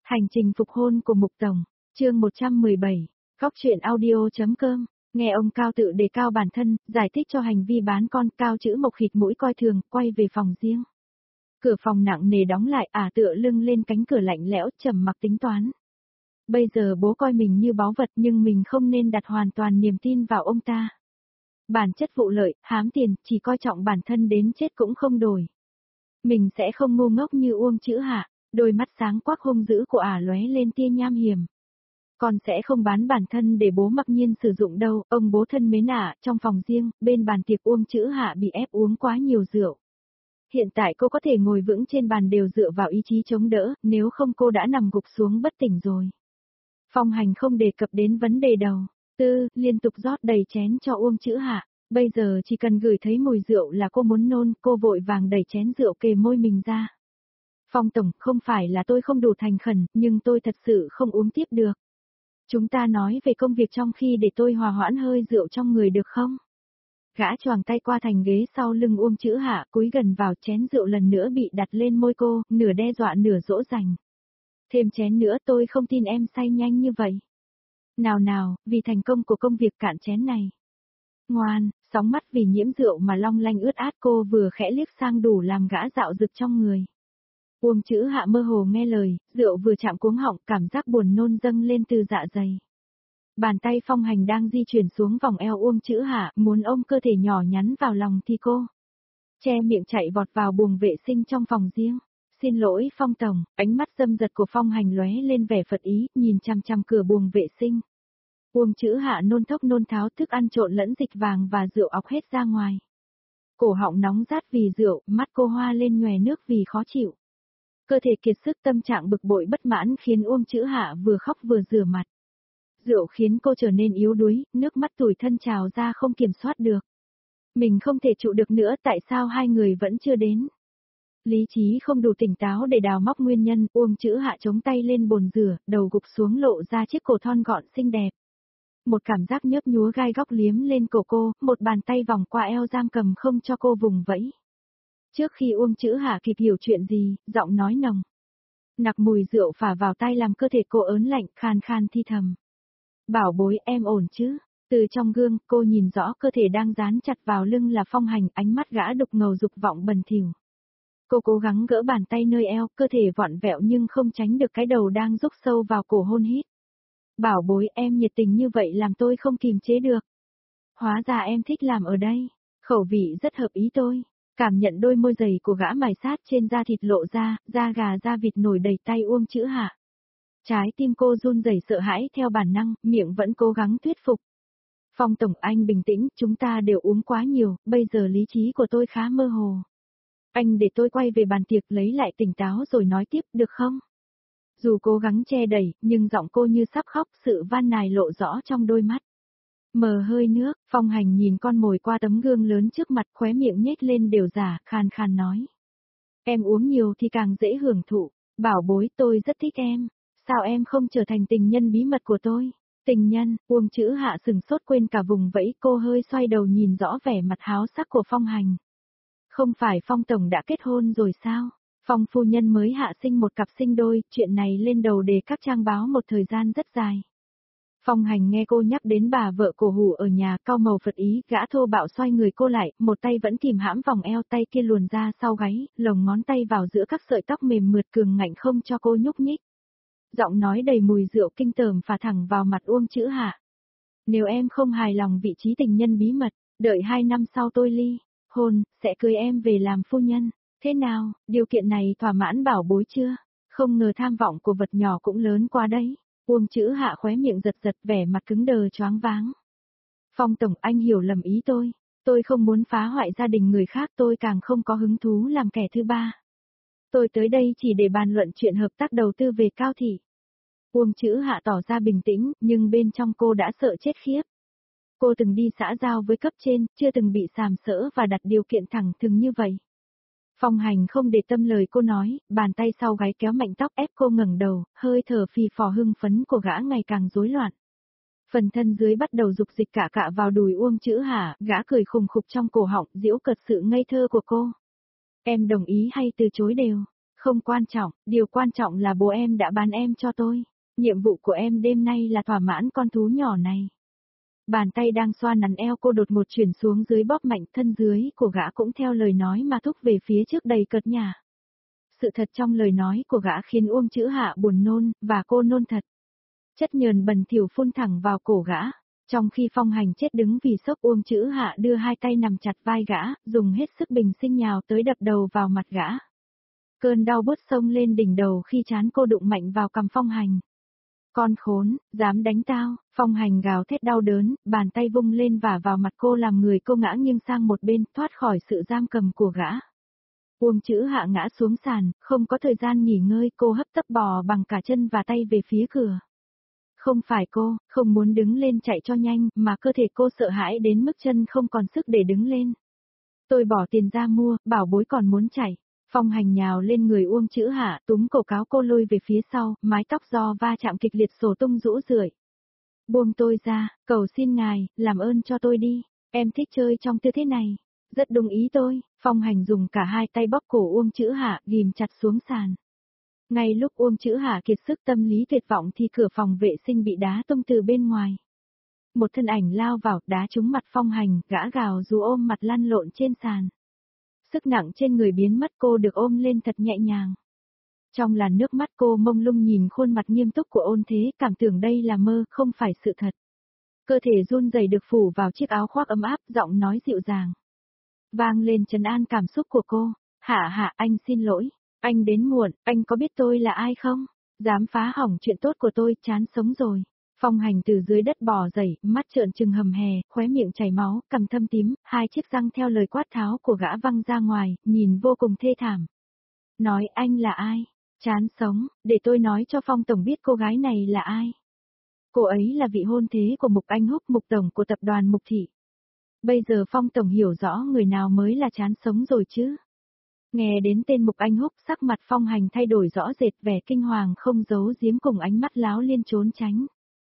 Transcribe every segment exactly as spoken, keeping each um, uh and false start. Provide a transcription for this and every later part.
Hành trình phục hôn của Mục Tổng, chương một trăm mười bảy, Góc truyện audio.com, nghe ông Cao tự đề cao bản thân, giải thích cho hành vi bán con, Cao chữ Mộc khịt mũi coi thường, quay về phòng riêng. Cửa phòng nặng nề đóng lại, ả tựa lưng lên cánh cửa lạnh lẽo, trầm mặc tính toán. Bây giờ bố coi mình như báu vật nhưng mình không nên đặt hoàn toàn niềm tin vào ông ta. Bản chất vụ lợi, hám tiền, chỉ coi trọng bản thân đến chết cũng không đổi. Mình sẽ không ngu ngốc như Uông Chữ Hạ. Đôi mắt sáng quắc hung dữ của ả lóe lên tia nham hiểm. Con sẽ không bán bản thân để bố mặc nhiên sử dụng đâu, ông bố thân mến ả, trong phòng riêng, bên bàn tiệc Uông Chữ Hạ bị ép uống quá nhiều rượu. Hiện tại cô có thể ngồi vững trên bàn đều dựa vào ý chí chống đỡ, nếu không cô đã nằm gục xuống bất tỉnh rồi. Phong Hành không đề cập đến vấn đề đầu, tư, liên tục rót đầy chén cho Uông Chữ Hạ. Bây giờ chỉ cần gửi thấy mùi rượu là cô muốn nôn, cô vội vàng đẩy chén rượu kề môi mình ra. Phong Tổng, không phải là tôi không đủ thành khẩn, nhưng tôi thật sự không uống tiếp được. Chúng ta nói về công việc trong khi để tôi hòa hoãn hơi rượu trong người được không? Gã choàng tay qua thành ghế sau lưng Uông Chữ Hạ, cúi gần vào chén rượu lần nữa bị đặt lên môi cô, nửa đe dọa nửa dỗ dành. Thêm chén nữa, tôi không tin em say nhanh như vậy. Nào nào, vì thành công của công việc cạn chén này. Ngoan, sóng mắt vì nhiễm rượu mà long lanh ướt át, cô vừa khẽ liếc sang đủ làm gã dạo rực trong người. Uông Chữ Hạ mơ hồ nghe lời, rượu vừa chạm cuống họng, cảm giác buồn nôn dâng lên từ dạ dày. Bàn tay Phong Hành đang di chuyển xuống vòng eo Uông Chữ Hạ, muốn ôm cơ thể nhỏ nhắn vào lòng thì cô che miệng chạy vọt vào buồng vệ sinh trong phòng riêng. Xin lỗi Phong Tổng, ánh mắt dâm dật của Phong Hành lóe lên vẻ phật ý, nhìn chằm chằm cửa buồng vệ sinh. Uông Chữ Hạ nôn thốc nôn tháo, thức ăn trộn lẫn dịch vàng và rượu ọc hết ra ngoài. Cổ họng nóng rát vì rượu, mắt cô hoa lên nhòe nước vì khó chịu. Cơ thể kiệt sức, tâm trạng bực bội bất mãn khiến Uông Chữ Hạ vừa khóc vừa rửa mặt. Rượu khiến cô trở nên yếu đuối, nước mắt tủi thân trào ra không kiểm soát được. Mình không thể trụ được nữa, tại sao hai người vẫn chưa đến? Lý trí không đủ tỉnh táo để đào móc nguyên nhân, Uông Chữ Hạ chống tay lên bồn rửa, đầu gục xuống lộ ra chiếc cổ thon gọn xinh đẹp. Một cảm giác nhấp nhúa gai góc liếm lên cổ cô, một bàn tay vòng qua eo giam cầm không cho cô vùng vẫy. Trước khi Uông Chữ Hạ kịp hiểu chuyện gì, giọng nói nồng nặc mùi rượu phả vào tai làm cơ thể cô ớn lạnh, khan khan thi thầm. Bảo bối, em ổn chứ? Từ trong gương, cô nhìn rõ cơ thể đang dán chặt vào lưng là Phong Hành, ánh mắt gã đục ngầu dục vọng bần thỉu. Cô cố gắng gỡ bàn tay nơi eo, cơ thể vọn vẹo nhưng không tránh được cái đầu đang rúc sâu vào cổ hôn hít. Bảo bối, em nhiệt tình như vậy làm tôi không kìm chế được. Hóa ra em thích làm ở đây. Khẩu vị rất hợp ý tôi. Cảm nhận đôi môi dày của gã mài sát trên da thịt lộ ra, da gà da vịt nổi đầy tay Uông Chữ Hạ. Trái tim cô run rẩy sợ hãi theo bản năng, miệng vẫn cố gắng thuyết phục. Phong Tổng, anh bình tĩnh, chúng ta đều uống quá nhiều, bây giờ lý trí của tôi khá mơ hồ. Anh để tôi quay về bàn tiệc lấy lại tỉnh táo rồi nói tiếp, được không? Dù cố gắng che đẩy, nhưng giọng cô như sắp khóc, sự van nài lộ rõ trong đôi mắt. Mờ hơi nước, Phong Hành nhìn con mồi qua tấm gương lớn trước mặt, khóe miệng nhếch lên đều giả, khan khan nói. Em uống nhiều thì càng dễ hưởng thụ, bảo bối, tôi rất thích em, sao em không trở thành tình nhân bí mật của tôi? Tình nhân, Uông Chữ Hạ sừng sốt quên cả vùng vẫy, cô hơi xoay đầu nhìn rõ vẻ mặt háo sắc của Phong Hành. Không phải Phong Tổng đã kết hôn rồi sao? Phong phu nhân mới hạ sinh một cặp sinh đôi, chuyện này lên đầu đề các trang báo một thời gian rất dài. Phong Hành nghe cô nhắc đến bà vợ cổ hủ ở nhà, cau màu phật ý, gã thô bạo xoay người cô lại, một tay vẫn kìm hãm vòng eo, tay kia luồn ra sau gáy, lồng ngón tay vào giữa các sợi tóc mềm mượt cường ngạnh không cho cô nhúc nhích. Giọng nói đầy mùi rượu kinh tởm phả thẳng vào mặt Uông Chữ Hạ. Nếu em không hài lòng vị trí tình nhân bí mật, đợi hai năm sau tôi ly hôn, sẽ cưới em về làm phu nhân. Thế nào, điều kiện này thỏa mãn bảo bối chưa? Không ngờ tham vọng của vật nhỏ cũng lớn quá đấy. Uông Chữ Hạ khóe miệng giật giật, vẻ mặt cứng đờ choáng váng. Phong Tổng, anh hiểu lầm ý tôi. Tôi không muốn phá hoại gia đình người khác, tôi càng không có hứng thú làm kẻ thứ ba. Tôi tới đây chỉ để bàn luận chuyện hợp tác đầu tư về Cao thị. Uông Chữ Hạ tỏ ra bình tĩnh, nhưng bên trong cô đã sợ chết khiếp. Cô từng đi xã giao với cấp trên, chưa từng bị sàm sỡ và đặt điều kiện thẳng thừng như vậy. Phong Hành không để tâm lời cô nói, bàn tay sau gáy kéo mạnh tóc ép cô ngẩng đầu, hơi thở phì phò hưng phấn của gã ngày càng rối loạn. Phần thân dưới bắt đầu dục dịch cả cạ vào đùi Uông Chữ Hạ, gã cười khùng khục trong cổ họng, giễu cợt sự ngây thơ của cô. Em đồng ý hay từ chối đều? Không quan trọng, điều quan trọng là bố em đã bán em cho tôi. Nhiệm vụ của em đêm nay là thỏa mãn con thú nhỏ này. Bàn tay đang xoa nắn eo cô đột ngột chuyển xuống dưới bóp mạnh, thân dưới của gã cũng theo lời nói mà thúc về phía trước đầy cợt nhả. Sự thật trong lời nói của gã khiến Uông Chữ Hạ buồn nôn, và cô nôn thật. Chất nhờn bẩn thỉu phun thẳng vào cổ gã. Trong khi Phong Hành chết đứng vì sốc, Uông Chữ Hạ đưa hai tay nằm chặt vai gã, dùng hết sức bình sinh nhào tới đập đầu vào mặt gã. Cơn đau bứt xông lên đỉnh đầu khi trán cô đụng mạnh vào cằm Phong Hành. Con khốn, dám đánh tao, Phong Hành gào thét đau đớn, bàn tay vung lên vả vào mặt cô làm người cô ngã nghiêng sang một bên, thoát khỏi sự giam cầm của gã. Uông Chữ Hạ ngã xuống sàn, không có thời gian nghỉ ngơi, cô hấp tấp bò bằng cả chân và tay về phía cửa. Không phải cô, không muốn đứng lên chạy cho nhanh, mà cơ thể cô sợ hãi đến mức chân không còn sức để đứng lên. Tôi bỏ tiền ra mua, bảo bối còn muốn chạy. Phong Hành nhào lên người Uông Chữ Hạ, túm cổ cáo cô lôi về phía sau, mái tóc do va chạm kịch liệt xổ tung rũ rượi. Buông tôi ra, cầu xin ngài, làm ơn cho tôi đi, em thích chơi trong tư thế này. Rất đúng ý tôi, Phong Hành dùng cả hai tay bóp cổ Uông Chữ Hạ, ghim chặt xuống sàn. Ngay lúc Uông Chữ Hạ kiệt sức tâm lý tuyệt vọng thì cửa phòng vệ sinh bị đá tung từ bên ngoài. Một thân ảnh lao vào, đá trúng mặt Phong Hành, gã gào dù ôm mặt lăn lộn trên sàn. Sức nặng trên người biến mất, cô được ôm lên thật nhẹ nhàng. Trong làn nước mắt cô mông lung nhìn khuôn mặt nghiêm túc của Ôn Thế, cảm tưởng đây là mơ, không phải sự thật. Cơ thể run rẩy được phủ vào chiếc áo khoác ấm áp, giọng nói dịu dàng. Vang lên trấn an cảm xúc của cô. Hạ hạ, anh xin lỗi, anh đến muộn, anh có biết tôi là ai không? Dám phá hỏng chuyện tốt của tôi, chán sống rồi. Phong Hành từ dưới đất bò dậy, mắt trợn trừng hầm hè, khóe miệng chảy máu, cằm thâm tím, hai chiếc răng theo lời quát tháo của gã văng ra ngoài, nhìn vô cùng thê thảm. Nói anh là ai? Chán sống, để tôi nói cho Phong Tổng biết cô gái này là ai. Cô ấy là vị hôn thê của Mục Anh Húc, Mục Tổng của tập đoàn Mục Thị. Bây giờ Phong Tổng hiểu rõ người nào mới là chán sống rồi chứ. Nghe đến tên Mục Anh Húc, sắc mặt Phong Hành thay đổi rõ rệt, vẻ kinh hoàng không giấu giếm cùng ánh mắt láo liên trốn tránh.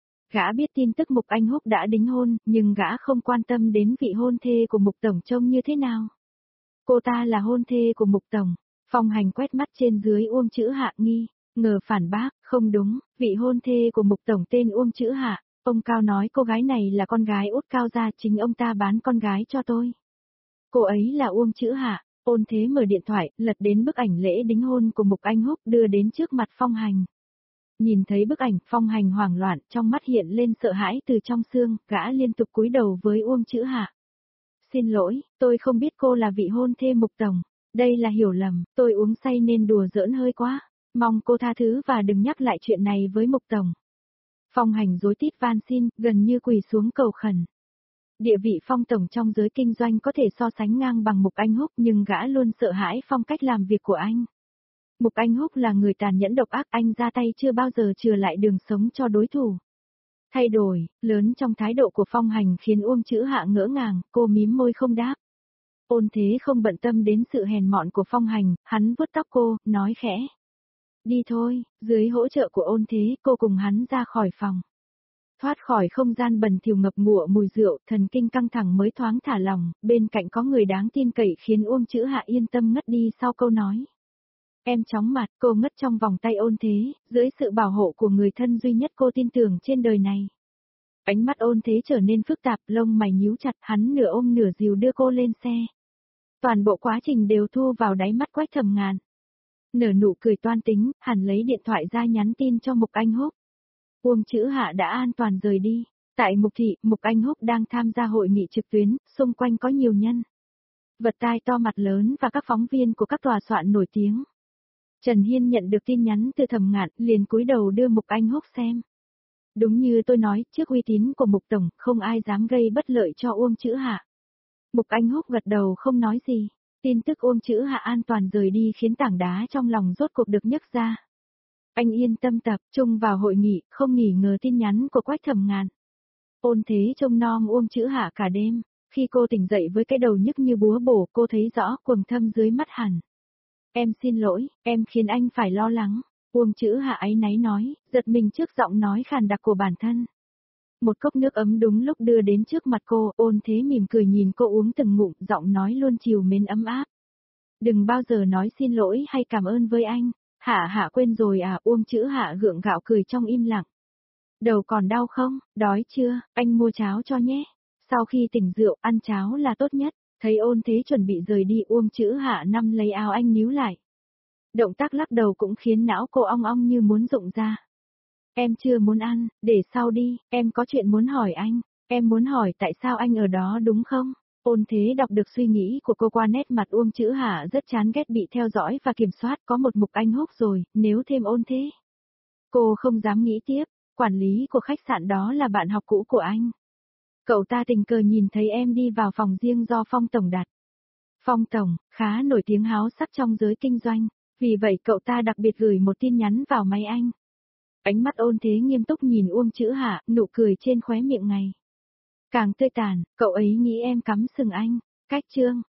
Gã biết tin tức Mục Anh Húc đã đính hôn, nhưng gã không quan tâm đến vị hôn thê của Mục Tổng trông như thế nào. Cô ta là hôn thê của Mục Tổng. Phong Hành quét mắt trên dưới Uông Chữ Hạ nghi, ngờ phản bác, không đúng, vị hôn thê của Mục Tổng tên Uông Chữ Hạ. Ông Cao nói cô gái này là con gái út Cao gia, chính ông ta bán con gái cho tôi. Cô ấy là Uông Chữ Hạ. Ôn Thế mở điện thoại, lật đến bức ảnh lễ đính hôn của Mục Anh Húc đưa đến trước mặt Phong Hành. Nhìn thấy bức ảnh, Phong Hành hoảng loạn, trong mắt hiện lên sợ hãi từ trong xương, gã liên tục cúi đầu với Uông Chữ Hạ. Xin lỗi, tôi không biết cô là vị hôn thê Mục Tổng. Đây là hiểu lầm, tôi uống say nên đùa giỡn hơi quá. Mong cô tha thứ và đừng nhắc lại chuyện này với Mục Tổng. Phong Hành rối tít van xin, gần như quỳ xuống cầu khẩn. Địa vị Phong Tổng trong giới kinh doanh có thể so sánh ngang bằng Mục Anh Húc, nhưng gã luôn sợ hãi phong cách làm việc của anh. Mục Anh Húc là người tàn nhẫn độc ác, anh ra tay chưa bao giờ chừa lại đường sống cho đối thủ. Thay đổi, lớn trong thái độ của Phong Hành khiến Uông Chữ Hạ ngỡ ngàng, cô mím môi không đáp. Ôn Thế không bận tâm đến sự hèn mọn của Phong Hành, hắn vuốt tóc cô, nói khẽ. Đi thôi, dưới hỗ trợ của Ôn Thế, cô cùng hắn ra khỏi phòng. Thoát khỏi không gian bẩn thỉu ngập ngụa mùi rượu, thần kinh căng thẳng mới thoáng thả lòng, bên cạnh có người đáng tin cậy khiến Uông Chữ Hạ yên tâm ngất đi sau câu nói. Em chóng mặt, cô ngất trong vòng tay Ôn Thế, dưới sự bảo hộ của người thân duy nhất cô tin tưởng trên đời này. Ánh mắt Ôn Thế trở nên phức tạp, lông mày nhíu chặt, hắn nửa ôm nửa dìu đưa cô lên xe. Toàn bộ quá trình đều thu vào đáy mắt Quách Thẩm Ngàn. Nở nụ cười toan tính, hẳn lấy điện thoại ra nhắn tin cho Mục Anh Húc. Uông Chữ Hạ đã an toàn rời đi. Tại Mục Thị, Mục Anh Húc đang tham gia hội nghị trực tuyến, xung quanh có nhiều nhân vật tai to mặt lớn và các phóng viên của các tòa soạn nổi tiếng. Trần Hiên nhận được tin nhắn từ Thẩm Ngạn, liền cúi đầu đưa Mục Anh Húc xem. Đúng như tôi nói, trước uy tín của Mục Tổng, không ai dám gây bất lợi cho Uông Chữ Hạ. Mục Anh Húc gật đầu không nói gì. Tin tức Uông Chữ Hạ an toàn rời đi khiến tảng đá trong lòng rốt cuộc được nhấc ra. Anh yên tâm tập trung vào hội nghị, không nghỉ ngờ tin nhắn của Quách Thẩm Ngạn. Ôn Thế trông nom Uông Chữ Hạ cả đêm. Khi cô tỉnh dậy với cái đầu nhức như búa bổ, cô thấy rõ quầng thâm dưới mắt hẳn. Em xin lỗi, em khiến anh phải lo lắng. Uông Chữ Hạ áy náy nói, giật mình trước giọng nói khàn đặc của bản thân. Một cốc nước ấm đúng lúc đưa đến trước mặt cô, Ôn Thế mỉm cười nhìn cô uống từng ngụm, giọng nói luôn trìu mến ấm áp. Đừng bao giờ nói xin lỗi hay cảm ơn với anh. Hạ Hạ quên rồi à, Uông Chữ Hạ gượng gạo cười trong im lặng. Đầu còn đau không, đói chưa, anh mua cháo cho nhé. Sau khi tỉnh rượu, ăn cháo là tốt nhất. Thấy Ôn Thế chuẩn bị rời đi, Uông Chữ Hạ nắm lấy áo anh níu lại. Động tác lắc đầu cũng khiến não cô ong ong như muốn rụng ra. Em chưa muốn ăn, để sau đi, em có chuyện muốn hỏi anh. Em muốn hỏi tại sao anh ở đó đúng không? Ôn Thế đọc được suy nghĩ của cô qua nét mặt Uông Chữ Hạ, rất chán ghét bị theo dõi và kiểm soát, có một mục anh húc rồi, nếu thêm Ôn Thế. Cô không dám nghĩ tiếp, quản lý của khách sạn đó là bạn học cũ của anh. Cậu ta tình cờ nhìn thấy em đi vào phòng riêng do Phong Tổng đặt. Phong Tổng, khá nổi tiếng háo sắc trong giới kinh doanh, vì vậy cậu ta đặc biệt gửi một tin nhắn vào máy anh. Ánh mắt Ôn Thế nghiêm túc nhìn Uông Chữ Hạ, nụ cười trên khóe miệng ngày càng tươi tàn, cậu ấy nghĩ em cắm sừng anh. Cách chương